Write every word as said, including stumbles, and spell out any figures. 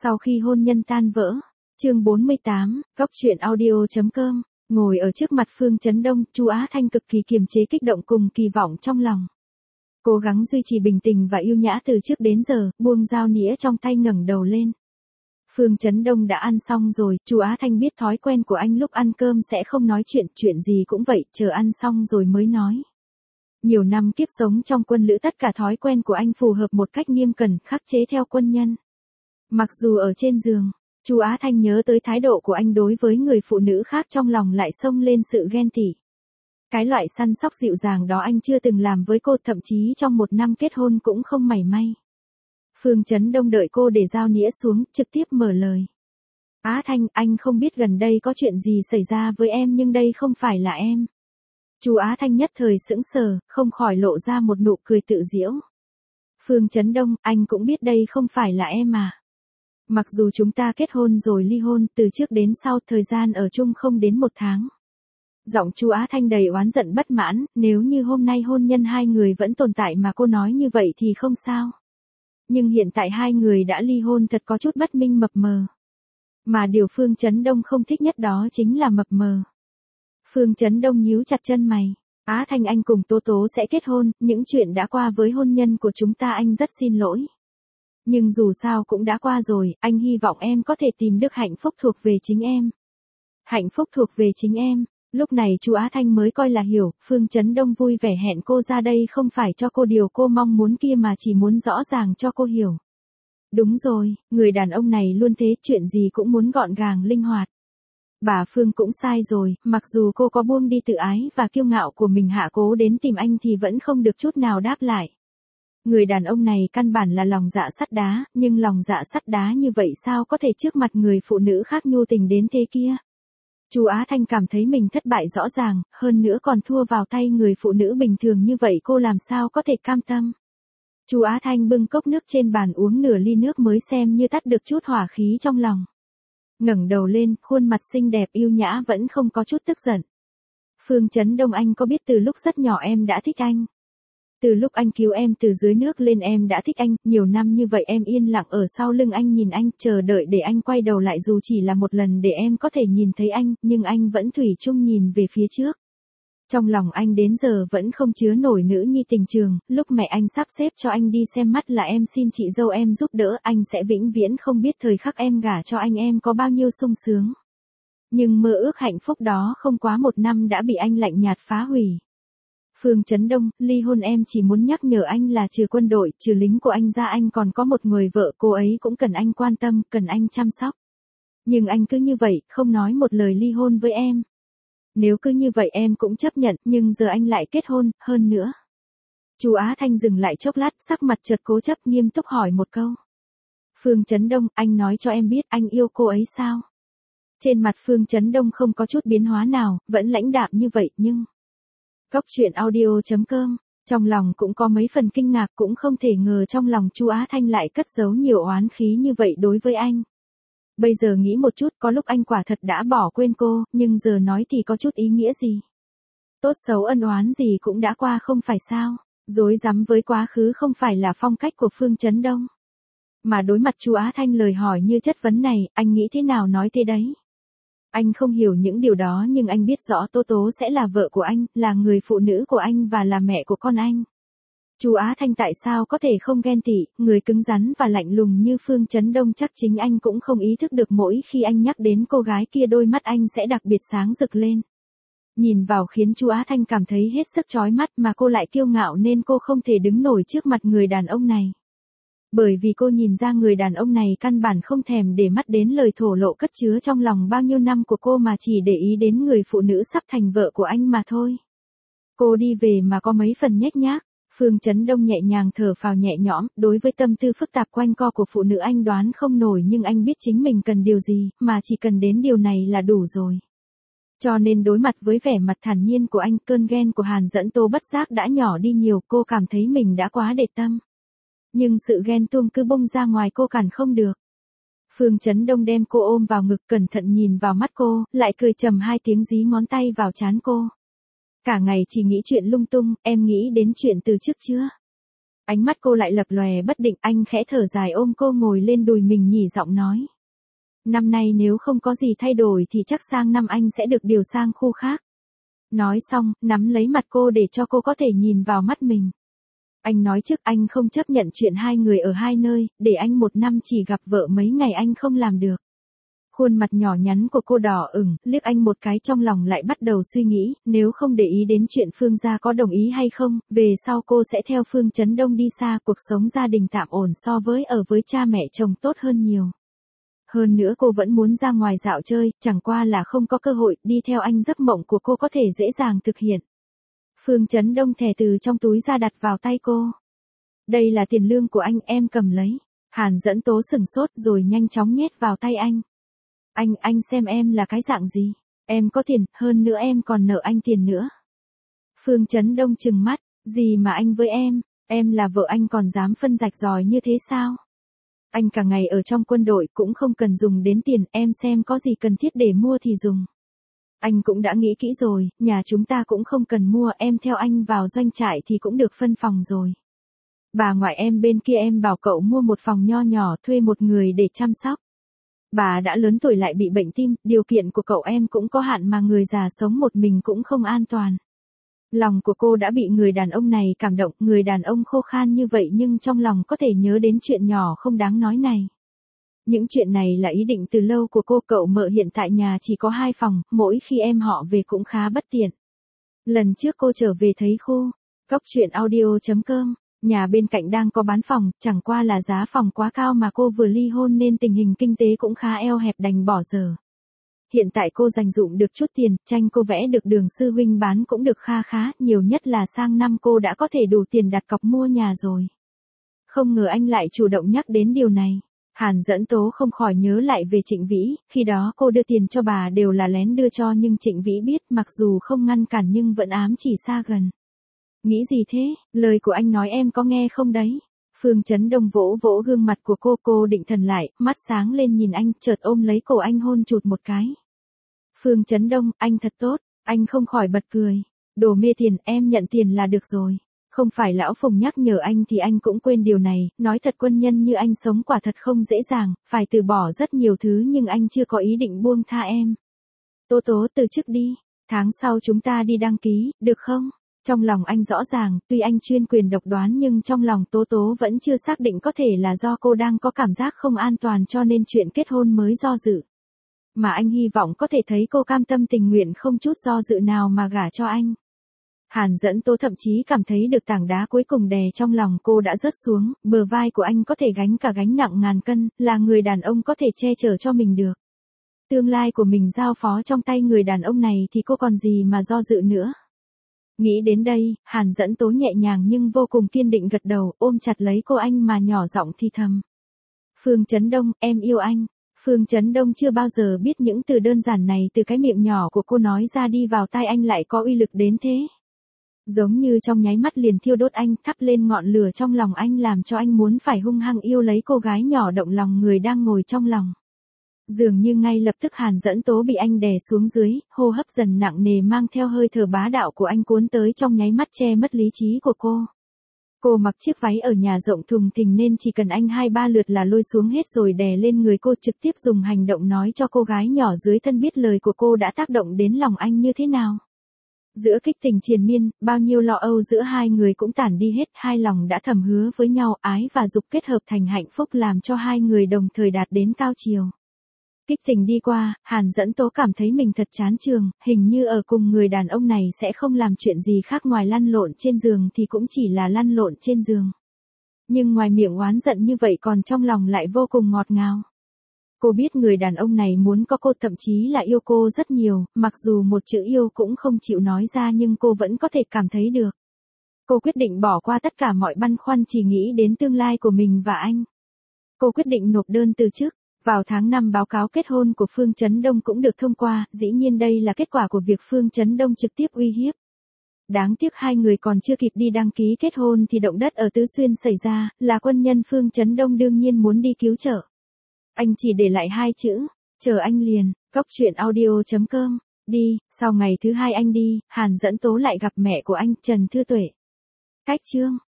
Sau khi hôn nhân tan vỡ, chương bốn mươi tám, góc truyện audio chấm com, ngồi ở trước mặt Phương Chấn Đông, Chu Á Thanh cực kỳ kiềm chế kích động cùng kỳ vọng trong lòng. Cố gắng duy trì bình tĩnh và yêu nhã từ trước đến giờ, buông dao nĩa trong tay ngẩng đầu lên. Phương Chấn Đông đã ăn xong rồi, Chu Á Thanh biết thói quen của anh lúc ăn cơm sẽ không nói chuyện, chuyện gì cũng vậy, chờ ăn xong rồi mới nói. Nhiều năm kiếp sống trong quân lữ tất cả thói quen của anh phù hợp một cách nghiêm cẩn, khắc chế theo quân nhân. Mặc dù ở trên giường, Chu Á Thanh nhớ tới thái độ của anh đối với người phụ nữ khác trong lòng lại xông lên sự ghen tị. Cái loại săn sóc dịu dàng đó anh chưa từng làm với cô, thậm chí trong một năm kết hôn cũng không mảy may. Phương Chấn Đông đợi cô để dao nĩa xuống, trực tiếp mở lời. Á Thanh, anh không biết gần đây có chuyện gì xảy ra với em nhưng đây không phải là em. Chu Á Thanh nhất thời sững sờ, không khỏi lộ ra một nụ cười tự giễu. Phương Chấn Đông, anh cũng biết đây không phải là em à. Mặc dù chúng ta kết hôn rồi ly hôn, từ trước đến sau thời gian ở chung không đến một tháng. Giọng Chu Á Thanh đầy oán giận bất mãn, nếu như hôm nay hôn nhân hai người vẫn tồn tại mà cô nói như vậy thì không sao. Nhưng hiện tại hai người đã ly hôn thật có chút bất minh mập mờ. Mà điều Phương Chấn Đông không thích nhất đó chính là mập mờ. Phương Chấn Đông nhíu chặt chân mày. Á Thanh, anh cùng Tố Tố sẽ kết hôn, những chuyện đã qua với hôn nhân của chúng ta anh rất xin lỗi. Nhưng dù sao cũng đã qua rồi, anh hy vọng em có thể tìm được hạnh phúc thuộc về chính em. Hạnh phúc thuộc về chính em. Lúc này Chu Á Thanh mới coi là hiểu, Phương Chấn Đông vui vẻ hẹn cô ra đây không phải cho cô điều cô mong muốn kia mà chỉ muốn rõ ràng cho cô hiểu. Đúng rồi, người đàn ông này luôn thế, chuyện gì cũng muốn gọn gàng linh hoạt. Bà Phương cũng sai rồi, mặc dù cô có buông đi tự ái và kiêu ngạo của mình hạ cố đến tìm anh thì vẫn không được chút nào đáp lại. Người đàn ông này căn bản là lòng dạ sắt đá, nhưng lòng dạ sắt đá như vậy sao có thể trước mặt người phụ nữ khác nhu tình đến thế kia. Chu Á Thanh cảm thấy mình thất bại rõ ràng, hơn nữa còn thua vào tay người phụ nữ bình thường như vậy, cô làm sao có thể cam tâm. Chu Á Thanh bưng cốc nước trên bàn uống nửa ly nước mới xem như tắt được chút hỏa khí trong lòng. Ngẩng đầu lên, khuôn mặt xinh đẹp yêu nhã vẫn không có chút tức giận. Phương Chấn Đông, anh có biết từ lúc rất nhỏ em đã thích anh. Từ lúc anh cứu em từ dưới nước lên em đã thích anh, nhiều năm như vậy em yên lặng ở sau lưng anh nhìn anh, chờ đợi để anh quay đầu lại dù chỉ là một lần để em có thể nhìn thấy anh, nhưng anh vẫn thủy chung nhìn về phía trước. Trong lòng anh đến giờ vẫn không chứa nổi nữ nhi tình trường, lúc mẹ anh sắp xếp cho anh đi xem mắt là em xin chị dâu em giúp đỡ, anh sẽ vĩnh viễn không biết thời khắc em gả cho anh em có bao nhiêu sung sướng. Nhưng mơ ước hạnh phúc đó không quá một năm đã bị anh lạnh nhạt phá hủy. Phương Chấn Đông, ly hôn em chỉ muốn nhắc nhở anh là trừ quân đội, trừ lính của anh ra anh còn có một người vợ, cô ấy cũng cần anh quan tâm, cần anh chăm sóc. Nhưng anh cứ như vậy, không nói một lời ly hôn với em. Nếu cứ như vậy em cũng chấp nhận, nhưng giờ anh lại kết hôn, hơn nữa. Chu Á Thanh dừng lại chốc lát, sắc mặt chợt cố chấp nghiêm túc hỏi một câu. Phương Chấn Đông, anh nói cho em biết anh yêu cô ấy sao? Trên mặt Phương Chấn Đông không có chút biến hóa nào, vẫn lãnh đạm như vậy, nhưng... Góc truyện audio chấm com, trong lòng cũng có mấy phần kinh ngạc, cũng không thể ngờ trong lòng Chu Á Thanh lại cất giấu nhiều oán khí như vậy đối với anh. Bây giờ nghĩ một chút, có lúc anh quả thật đã bỏ quên cô, nhưng giờ nói thì có chút ý nghĩa gì. Tốt xấu ân oán gì cũng đã qua không phải sao, dối rắm với quá khứ không phải là phong cách của Phương Chấn Đông. Mà đối mặt Chu Á Thanh lời hỏi như chất vấn này, anh nghĩ thế nào nói thế đấy. Anh không hiểu những điều đó nhưng anh biết rõ Tố Tố sẽ là vợ của anh, là người phụ nữ của anh và là mẹ của con anh. Chu Á Thanh tại sao có thể không ghen tị, người cứng rắn và lạnh lùng như Phương Chấn Đông chắc chính anh cũng không ý thức được mỗi khi anh nhắc đến cô gái kia đôi mắt anh sẽ đặc biệt sáng rực lên. Nhìn vào khiến Chu Á Thanh cảm thấy hết sức chói mắt mà cô lại kiêu ngạo nên cô không thể đứng nổi trước mặt người đàn ông này. Bởi vì cô nhìn ra người đàn ông này căn bản không thèm để mắt đến lời thổ lộ cất chứa trong lòng bao nhiêu năm của cô mà chỉ để ý đến người phụ nữ sắp thành vợ của anh mà thôi. Cô đi về mà có mấy phần nhếch nhác. Phương Chấn Đông nhẹ nhàng thở phào nhẹ nhõm, đối với tâm tư phức tạp quanh co của phụ nữ anh đoán không nổi nhưng anh biết chính mình cần điều gì, mà chỉ cần đến điều này là đủ rồi. Cho nên đối mặt với vẻ mặt thản nhiên của anh, cơn ghen của Hàn Dẫn Tô bất giác đã nhỏ đi nhiều, cô cảm thấy mình đã quá để tâm. Nhưng sự ghen tuông cứ bung ra ngoài cô cản không được. Phương Chấn Đông đem cô ôm vào ngực cẩn thận nhìn vào mắt cô, lại cười trầm hai tiếng dí ngón tay vào trán cô. Cả ngày chỉ nghĩ chuyện lung tung, em nghĩ đến chuyện từ trước chưa? Ánh mắt cô lại lập lòe bất định, anh khẽ thở dài ôm cô ngồi lên đùi mình nhỉ giọng nói. Năm nay nếu không có gì thay đổi thì chắc sang năm anh sẽ được điều sang khu khác. Nói xong, nắm lấy mặt cô để cho cô có thể nhìn vào mắt mình. Anh nói trước anh không chấp nhận chuyện hai người ở hai nơi, để anh một năm chỉ gặp vợ mấy ngày anh không làm được. Khuôn mặt nhỏ nhắn của cô đỏ ửng, liếc anh một cái trong lòng lại bắt đầu suy nghĩ, nếu không để ý đến chuyện Phương gia có đồng ý hay không, về sau cô sẽ theo Phương Chấn Đông đi xa, cuộc sống gia đình tạm ổn so với ở với cha mẹ chồng tốt hơn nhiều. Hơn nữa cô vẫn muốn ra ngoài dạo chơi, chẳng qua là không có cơ hội, đi theo anh giấc mộng của cô có thể dễ dàng thực hiện. Phương Chấn Đông thè từ trong túi ra đặt vào tay cô. Đây là tiền lương của anh, em cầm lấy. Hàn Dẫn Tố sửng sốt rồi nhanh chóng nhét vào tay anh. Anh, anh xem em là cái dạng gì? Em có tiền, hơn nữa em còn nợ anh tiền nữa. Phương Chấn Đông trừng mắt, gì mà anh với em, em là vợ anh còn dám phân rạch ròi như thế sao? Anh cả ngày ở trong quân đội cũng không cần dùng đến tiền, em xem có gì cần thiết để mua thì dùng. Anh cũng đã nghĩ kỹ rồi, nhà chúng ta cũng không cần mua, em theo anh vào doanh trại thì cũng được phân phòng rồi. Bà ngoại em bên kia em bảo cậu mua một phòng nho nhỏ thuê một người để chăm sóc. Bà đã lớn tuổi lại bị bệnh tim, điều kiện của cậu em cũng có hạn mà người già sống một mình cũng không an toàn. Lòng của cô đã bị người đàn ông này cảm động, người đàn ông khô khan như vậy nhưng trong lòng có thể nhớ đến chuyện nhỏ không đáng nói này. Những chuyện này là ý định từ lâu của cô, cậu mợ hiện tại nhà chỉ có hai phòng, mỗi khi em họ về cũng khá bất tiện. Lần trước cô trở về thấy khu, cóc truyện audio chấm com, nhà bên cạnh đang có bán phòng, chẳng qua là giá phòng quá cao mà cô vừa ly hôn nên tình hình kinh tế cũng khá eo hẹp đành bỏ dở. Hiện tại cô dành dụm được chút tiền, tranh cô vẽ được Đường sư huynh bán cũng được kha khá, nhiều nhất là sang năm cô đã có thể đủ tiền đặt cọc mua nhà rồi. Không ngờ anh lại chủ động nhắc đến điều này. Hàn Dẫn Tố không khỏi nhớ lại về Trịnh Vĩ, khi đó cô đưa tiền cho bà đều là lén đưa cho nhưng Trịnh Vĩ biết, mặc dù không ngăn cản nhưng vẫn ám chỉ xa gần. Nghĩ gì thế, lời của anh nói em có nghe không đấy? Phương Chấn Đông vỗ vỗ gương mặt của cô, cô định thần lại, mắt sáng lên nhìn anh, chợt ôm lấy cổ anh hôn chụt một cái. Phương Chấn Đông, anh thật tốt, anh không khỏi bật cười. Đồ mê tiền, em nhận tiền là được rồi. Không phải lão Phùng nhắc nhở anh thì anh cũng quên điều này, nói thật quân nhân như anh sống quả thật không dễ dàng, phải từ bỏ rất nhiều thứ nhưng anh chưa có ý định buông tha em. Tố Tố từ chức đi, tháng sau chúng ta đi đăng ký, được không? Trong lòng anh rõ ràng, tuy anh chuyên quyền độc đoán nhưng trong lòng Tố Tố vẫn chưa xác định, có thể là do cô đang có cảm giác không an toàn cho nên chuyện kết hôn mới do dự. Mà anh hy vọng có thể thấy cô cam tâm tình nguyện không chút do dự nào mà gả cho anh. Hàn Dẫn Tố thậm chí cảm thấy được tảng đá cuối cùng đè trong lòng cô đã rớt xuống, bờ vai của anh có thể gánh cả gánh nặng ngàn cân, là người đàn ông có thể che chở cho mình được. Tương lai của mình giao phó trong tay người đàn ông này thì cô còn gì mà do dự nữa. Nghĩ đến đây, Hàn Dẫn Tố nhẹ nhàng nhưng vô cùng kiên định gật đầu, ôm chặt lấy cô anh mà nhỏ giọng thì thầm. Phương Chấn Đông, em yêu anh. Phương Chấn Đông chưa bao giờ biết những từ đơn giản này từ cái miệng nhỏ của cô nói ra đi vào tai anh lại có uy lực đến thế. Giống như trong nháy mắt liền thiêu đốt anh, thắp lên ngọn lửa trong lòng anh làm cho anh muốn phải hung hăng yêu lấy cô gái nhỏ động lòng người đang ngồi trong lòng. Dường như ngay lập tức Hàn Dẫn Tố bị anh đè xuống dưới, hô hấp dần nặng nề mang theo hơi thở bá đạo của anh cuốn tới trong nháy mắt che mất lý trí của cô. Cô mặc chiếc váy ở nhà rộng thùng thình nên chỉ cần anh hai ba lượt là lôi xuống hết rồi đè lên người cô, trực tiếp dùng hành động nói cho cô gái nhỏ dưới thân biết lời của cô đã tác động đến lòng anh như thế nào. Giữa kích tình triền miên, bao nhiêu lo âu giữa hai người cũng tản đi hết, hai lòng đã thầm hứa với nhau, ái và dục kết hợp thành hạnh phúc làm cho hai người đồng thời đạt đến cao chiều. Kích tình đi qua, Hàn Dẫn Tố cảm thấy mình thật chán trường, hình như ở cùng người đàn ông này sẽ không làm chuyện gì khác ngoài lăn lộn trên giường thì cũng chỉ là lăn lộn trên giường. Nhưng ngoài miệng oán giận như vậy còn trong lòng lại vô cùng ngọt ngào. Cô biết người đàn ông này muốn có cô, thậm chí là yêu cô rất nhiều, mặc dù một chữ yêu cũng không chịu nói ra nhưng cô vẫn có thể cảm thấy được. Cô quyết định bỏ qua tất cả mọi băn khoăn, chỉ nghĩ đến tương lai của mình và anh. Cô quyết định nộp đơn từ chức. Vào tháng năm báo cáo kết hôn của Phương Chấn Đông cũng được thông qua, dĩ nhiên đây là kết quả của việc Phương Chấn Đông trực tiếp uy hiếp. Đáng tiếc hai người còn chưa kịp đi đăng ký kết hôn thì động đất ở Tứ Xuyên xảy ra, là quân nhân Phương Chấn Đông đương nhiên muốn đi cứu trợ. Anh chỉ để lại hai chữ, chờ anh liền, cóc truyện audio chấm com, đi, sau ngày thứ hai anh đi, Hàn Dẫn Tố lại gặp mẹ của anh, Trần Thư Tuệ. Cách chương